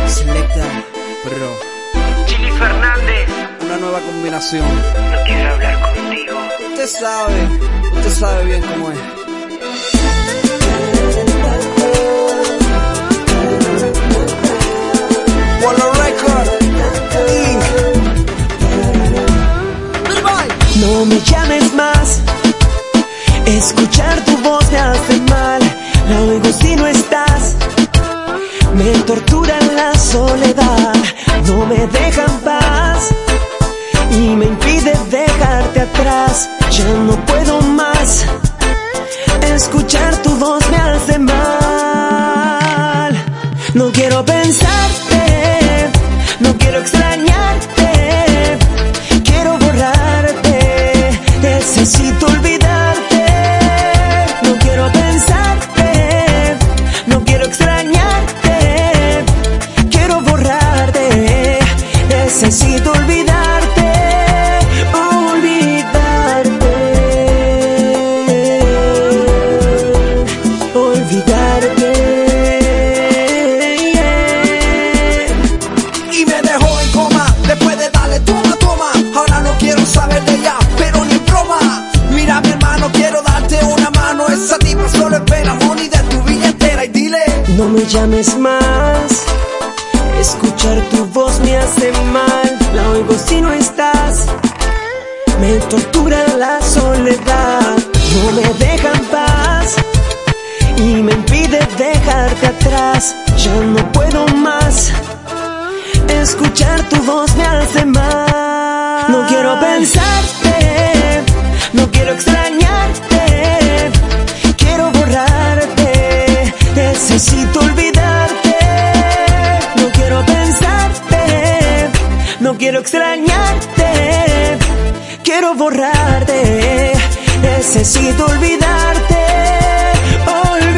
Selecta, bro. Chili Fernández. Una nueva combinación. No quiero hablar contigo. Usted sabe bien cómo es. Polo Record Inc. No me llames más. Escuchar tu voz me hace mal. La oigo si no estás. Me tortura la soledad. No me deja en paz y me impide dejarte atrás. Ya no puedo más. Escuchar tu voz me hace mal. No quiero pensarte, no quiero extrañarte, quiero borrarte, necesito olvidarte. No quiero pensarte, no quiero extrañarte, quiero borrarte, necesito olvidarte, olvidarte, olvidarte. Y me dejó en coma después de darle toma, toma. Ahora no quiero saber de ella, pero ni en broma. Mira mi hermano, quiero darte una mano. Esa tipa solo espera money de tu billetera y dile: no me llames más. Escuchar tu voz me hace mal. La oigo si no estás. Me tortura la soledad. No me deja en paz y me impide dejarte atrás. Ya no puedo más. Escuchar tu voz me hace mal. No quiero pensarte, no quiero extrañarte, quiero borrarte, necesito olvidarte. No quiero pensarte, no quiero extrañarte, quiero borrarte, necesito olvidarte, olvidarte.